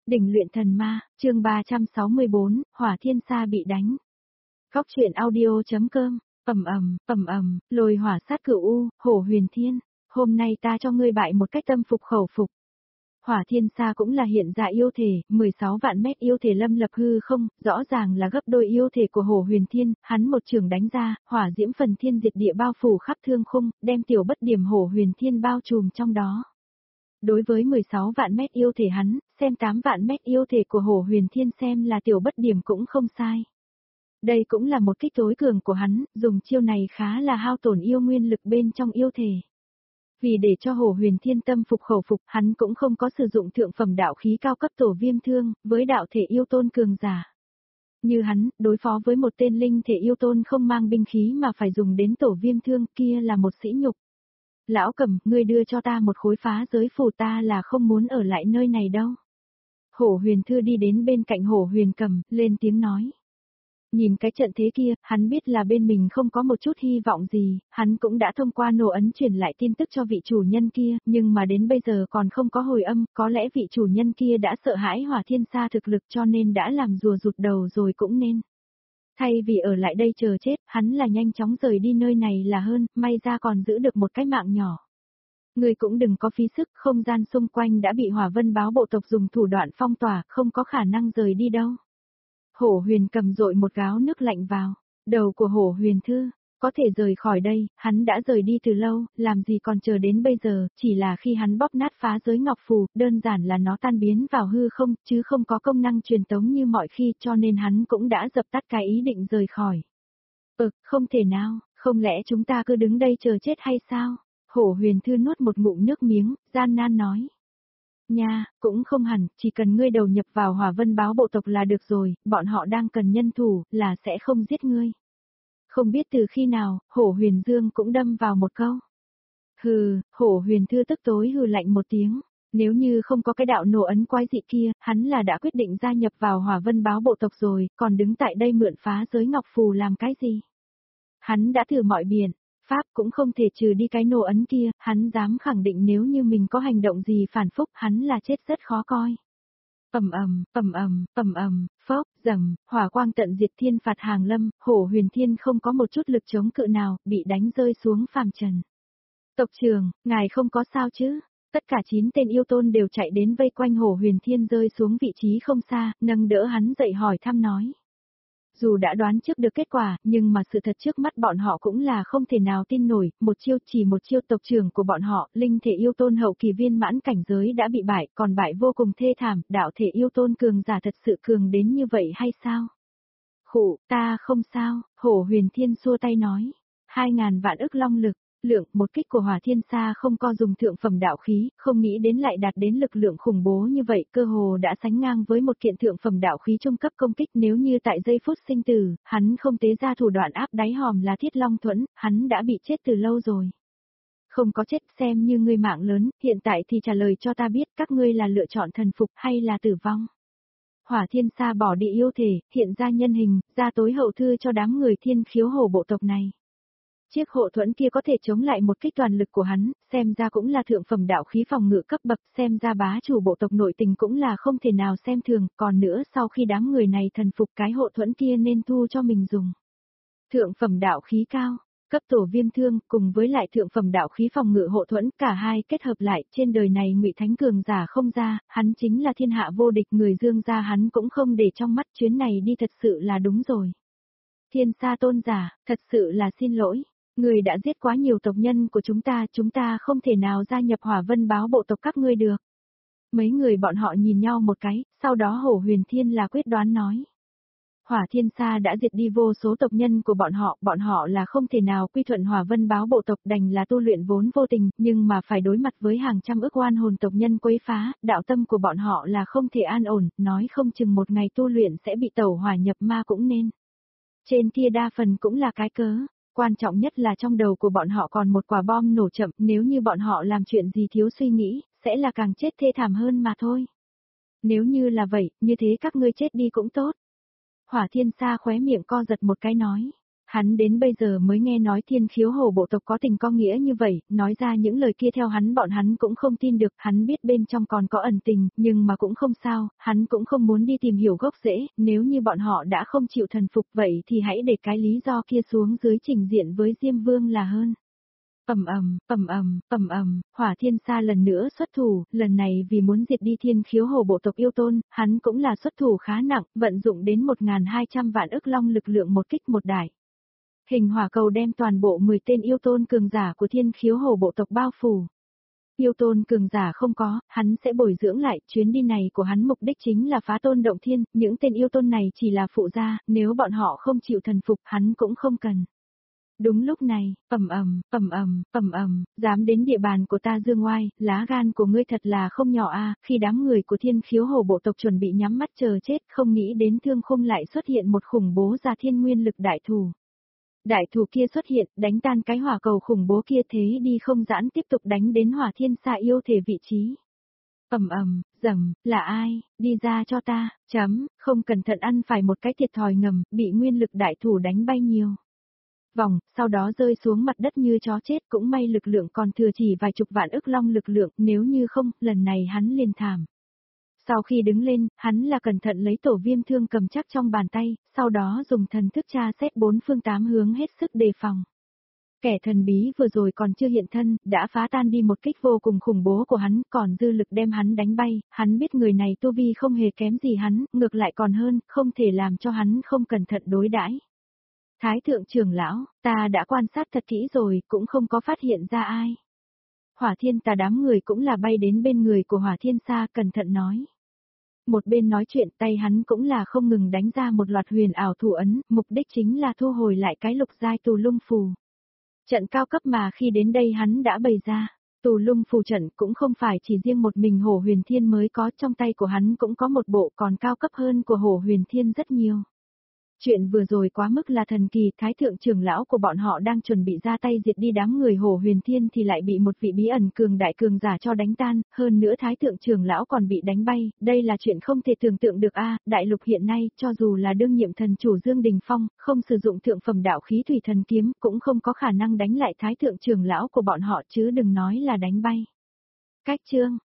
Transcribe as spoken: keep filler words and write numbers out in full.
Đỉnh luyện thần ma, chương ba trăm sáu mươi bốn, Hỏa Thiên Sa bị đánh. Góc truyện audio.com, ầm ầm, ầm ầm, lôi hỏa sát cửu u, Hổ Huyền Thiên, hôm nay ta cho ngươi bại một cách tâm phục khẩu phục. Hỏa Thiên Sa cũng là hiện ra yêu thể, mười sáu vạn mét yêu thể lâm lập hư không, rõ ràng là gấp đôi yêu thể của Hổ Huyền Thiên, hắn một trường đánh ra, hỏa diễm phần thiên diệt địa bao phủ khắp thương khung, đem tiểu bất điểm Hổ Huyền Thiên bao trùm trong đó. Đối với mười sáu vạn mét yêu thể hắn, xem tám vạn mét yêu thể của Hổ Huyền Thiên xem là tiểu bất điểm cũng không sai. Đây cũng là một kích tối cường của hắn, dùng chiêu này khá là hao tổn yêu nguyên lực bên trong yêu thể. Vì để cho Hổ Huyền Thiên tâm phục khẩu phục, hắn cũng không có sử dụng thượng phẩm đạo khí cao cấp tổ viêm thương, với đạo thể yêu tôn cường giả. Như hắn, đối phó với một tên linh thể yêu tôn không mang binh khí mà phải dùng đến tổ viêm thương kia là một sỉ nhục. Lão Cầm, ngươi đưa cho ta một khối phá giới phù, ta là không muốn ở lại nơi này đâu. Hổ Huyền Thư đi đến bên cạnh Hổ Huyền Cầm, lên tiếng nói. Nhìn cái trận thế kia, hắn biết là bên mình không có một chút hy vọng gì, hắn cũng đã thông qua nổ ấn truyền lại tin tức cho vị chủ nhân kia, nhưng mà đến bây giờ còn không có hồi âm, có lẽ vị chủ nhân kia đã sợ hãi Hỏa Thiên Sa thực lực cho nên đã làm rùa rụt đầu rồi cũng nên. Thay vì ở lại đây chờ chết, hắn là nhanh chóng rời đi nơi này là hơn, may ra còn giữ được một cái mạng nhỏ. Người cũng đừng có phí sức, không gian xung quanh đã bị Hỏa Vân báo bộ tộc dùng thủ đoạn phong tỏa, không có khả năng rời đi đâu. Hổ Huyền Cầm dội một gáo nước lạnh vào, đầu của Hổ Huyền Thư, có thể rời khỏi đây, hắn đã rời đi từ lâu, làm gì còn chờ đến bây giờ, chỉ là khi hắn bóp nát phá giới ngọc phù, đơn giản là nó tan biến vào hư không, chứ không có công năng truyền tống như mọi khi, cho nên hắn cũng đã dập tắt cái ý định rời khỏi. Ừ, không thể nào, không lẽ chúng ta cứ đứng đây chờ chết hay sao? Hổ Huyền Thư nuốt một ngụm nước miếng, gian nan nói. Nha, cũng không hẳn, chỉ cần ngươi đầu nhập vào Hỏa Vân báo bộ tộc là được rồi, bọn họ đang cần nhân thủ, là sẽ không giết ngươi. Không biết từ khi nào, Hổ Huyền Dương cũng đâm vào một câu. Hừ, Hổ Huyền Thư tức tối hừ lạnh một tiếng, nếu như không có cái đạo nổ ấn quái dị kia, hắn là đã quyết định gia nhập vào Hỏa Vân báo bộ tộc rồi, còn đứng tại đây mượn phá giới ngọc phù làm cái gì? Hắn đã thử mọi biện pháp cũng không thể trừ đi cái nổ ấn kia, hắn dám khẳng định nếu như mình có hành động gì phản phúc, hắn là chết rất khó coi. Ầm ầm, ầm ầm, ầm ầm, phốc, rầm, hỏa quang tận diệt thiên phạt hàng lâm, Hổ Huyền Thiên không có một chút lực chống cự nào, bị đánh rơi xuống phàm trần. Tộc trưởng, ngài không có sao chứ? Tất cả chín tên yêu tôn đều chạy đến vây quanh Hổ Huyền Thiên rơi xuống vị trí không xa, nâng đỡ hắn dậy hỏi thăm nói. Dù đã đoán trước được kết quả, nhưng mà sự thật trước mắt bọn họ cũng là không thể nào tin nổi, một chiêu chỉ một chiêu tộc trưởng của bọn họ, linh thể yêu tôn hậu kỳ viên mãn cảnh giới đã bị bại, còn bại vô cùng thê thảm, đạo thể yêu tôn cường giả thật sự cường đến như vậy hay sao? Khụ, ta không sao, Hổ Huyền Thiên xua tay nói, hai ngàn vạn ức long lực. Lượng, một kích của Hỏa Thiên Sa không co dùng thượng phẩm đạo khí, không nghĩ đến lại đạt đến lực lượng khủng bố như vậy, cơ hồ đã sánh ngang với một kiện thượng phẩm đạo khí trung cấp công kích, nếu như tại giây phút sinh tử, hắn không tế ra thủ đoạn áp đáy hòm là Thiết Long Thuẫn, hắn đã bị chết từ lâu rồi. Không có chết, xem như ngươi mạng lớn, hiện tại thì trả lời cho ta biết các ngươi là lựa chọn thần phục hay là tử vong. Hỏa Thiên Sa bỏ đi yêu thể, hiện ra nhân hình, ra tối hậu thư cho đám người Thiên Khiếu Hổ bộ tộc này. Chiếc hộ thuẫn kia có thể chống lại một kích toàn lực của hắn, xem ra cũng là thượng phẩm đạo khí phòng ngự cấp bậc, xem ra bá chủ bộ tộc nội tình cũng là không thể nào xem thường, còn nữa sau khi đám người này thần phục cái hộ thuẫn kia nên thu cho mình dùng. Thượng phẩm đạo khí cao, cấp tổ viêm thương, cùng với lại thượng phẩm đạo khí phòng ngự hộ thuẫn, cả hai kết hợp lại, trên đời này Ngụy Thánh cường giả không ra, hắn chính là thiên hạ vô địch, người Dương gia hắn cũng không để trong mắt, chuyến này đi thật sự là đúng rồi. Thiên Sa tôn giả, thật sự là xin lỗi. Người đã giết quá nhiều tộc nhân của chúng ta, chúng ta không thể nào gia nhập Hỏa Vân báo bộ tộc các ngươi được. Mấy người bọn họ nhìn nhau một cái, sau đó Hổ Huyền Thiên là quyết đoán nói. Hỏa Thiên Sa đã diệt đi vô số tộc nhân của bọn họ, bọn họ là không thể nào quy thuận Hỏa Vân báo bộ tộc, đành là tu luyện vốn vô tình, nhưng mà phải đối mặt với hàng trăm ức oan hồn tộc nhân quấy phá, đạo tâm của bọn họ là không thể an ổn, nói không chừng một ngày tu luyện sẽ bị tẩu hỏa nhập ma cũng nên. Trên kia đa phần cũng là cái cớ. Quan trọng nhất là trong đầu của bọn họ còn một quả bom nổ chậm, nếu như bọn họ làm chuyện gì thiếu suy nghĩ, sẽ là càng chết thê thảm hơn mà thôi. Nếu như là vậy, như thế các ngươi chết đi cũng tốt. Hỏa Thiên Sa khóe miệng co giật một cái nói. Hắn đến bây giờ mới nghe nói Thiên Khiếu Hồ bộ tộc có tình có nghĩa như vậy, nói ra những lời kia theo hắn bọn hắn cũng không tin được, hắn biết bên trong còn có ẩn tình, nhưng mà cũng không sao, hắn cũng không muốn đi tìm hiểu gốc rễ, nếu như bọn họ đã không chịu thần phục vậy thì hãy để cái lý do kia xuống dưới trình diện với Diêm Vương là hơn. Ầm ầm, ầm ầm, ầm ầm, Hỏa Thiên Sa lần nữa xuất thủ, lần này vì muốn diệt đi Thiên Khiếu Hồ bộ tộc yêu tôn, hắn cũng là xuất thủ khá nặng, vận dụng đến một nghìn hai trăm vạn ức long lực lượng một kích một đại. Hình hỏa cầu đem toàn bộ mười tên yêu tôn cường giả của Thiên Khiếu Hồ bộ tộc bao phủ. Yêu tôn cường giả không có, hắn sẽ bồi dưỡng lại, chuyến đi này của hắn mục đích chính là phá tôn động thiên, những tên yêu tôn này chỉ là phụ gia, nếu bọn họ không chịu thần phục hắn cũng không cần. Đúng lúc này, ầm ầm, ầm ầm, ầm ầm, dám đến địa bàn của ta dương oai, lá gan của ngươi thật là không nhỏ a. Khi đám người của Thiên Khiếu Hồ bộ tộc chuẩn bị nhắm mắt chờ chết, không nghĩ đến Thương Khung lại xuất hiện một khủng bố ra thiên nguyên lực đại thù. Đại thù kia xuất hiện, đánh tan cái hỏa cầu khủng bố kia thế đi không giãn tiếp tục đánh đến Hỏa Thiên Sa yêu thể vị trí. Ầm ầm, rầm, là ai, đi ra cho ta, chấm, không cẩn thận ăn phải một cái thiệt thòi ngầm, bị nguyên lực đại thủ đánh bay nhiều vòng, sau đó rơi xuống mặt đất như chó chết, cũng may lực lượng còn thừa chỉ vài chục vạn ức long lực lượng, nếu như không, lần này hắn liền thảm. Sau khi đứng lên, hắn là cẩn thận lấy tổ viêm thương cầm chắc trong bàn tay, sau đó dùng thần thức tra xét bốn phương tám hướng hết sức đề phòng. Kẻ thần bí vừa rồi còn chưa hiện thân, đã phá tan đi một kích vô cùng khủng bố của hắn, còn dư lực đem hắn đánh bay, hắn biết người này tu vi không hề kém gì hắn, ngược lại còn hơn, không thể làm cho hắn không cẩn thận đối đãi. Thái thượng trưởng lão, ta đã quan sát thật kỹ rồi, cũng không có phát hiện ra ai. Hỏa Thiên Tà đám người cũng là bay đến bên người của Hỏa Thiên Sa, cẩn thận nói. Một bên nói chuyện tay hắn cũng là không ngừng đánh ra một loạt huyền ảo thủ ấn, mục đích chính là thu hồi lại cái lục giai tù lung phù. Trận cao cấp mà khi đến đây hắn đã bày ra, tù lung phù trận cũng không phải chỉ riêng một mình Hổ Huyền Thiên mới có, trong tay của hắn cũng có một bộ còn cao cấp hơn của Hổ Huyền Thiên rất nhiều. Chuyện vừa rồi quá mức là thần kỳ, thái thượng trưởng lão của bọn họ đang chuẩn bị ra tay diệt đi đám người Hổ Huyền Thiên thì lại bị một vị bí ẩn cường đại cường giả cho đánh tan, hơn nữa thái thượng trưởng lão còn bị đánh bay, đây là chuyện không thể tưởng tượng được a. Đại lục hiện nay, cho dù là đương nhiệm thần chủ Dương Đình Phong, không sử dụng thượng phẩm đạo khí thủy thần kiếm, cũng không có khả năng đánh lại thái thượng trưởng lão của bọn họ chứ đừng nói là đánh bay. Cách chương